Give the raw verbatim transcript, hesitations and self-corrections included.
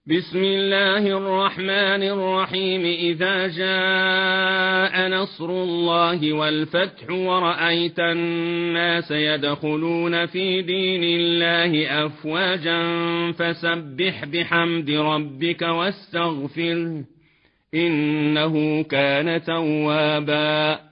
بسم الله الرحمن الرحيم إذا جاء نصر الله والفتح ورأيت الناس يدخلون في دين الله أفواجا فسبح بحمد ربك واستغفره إنه كان توابا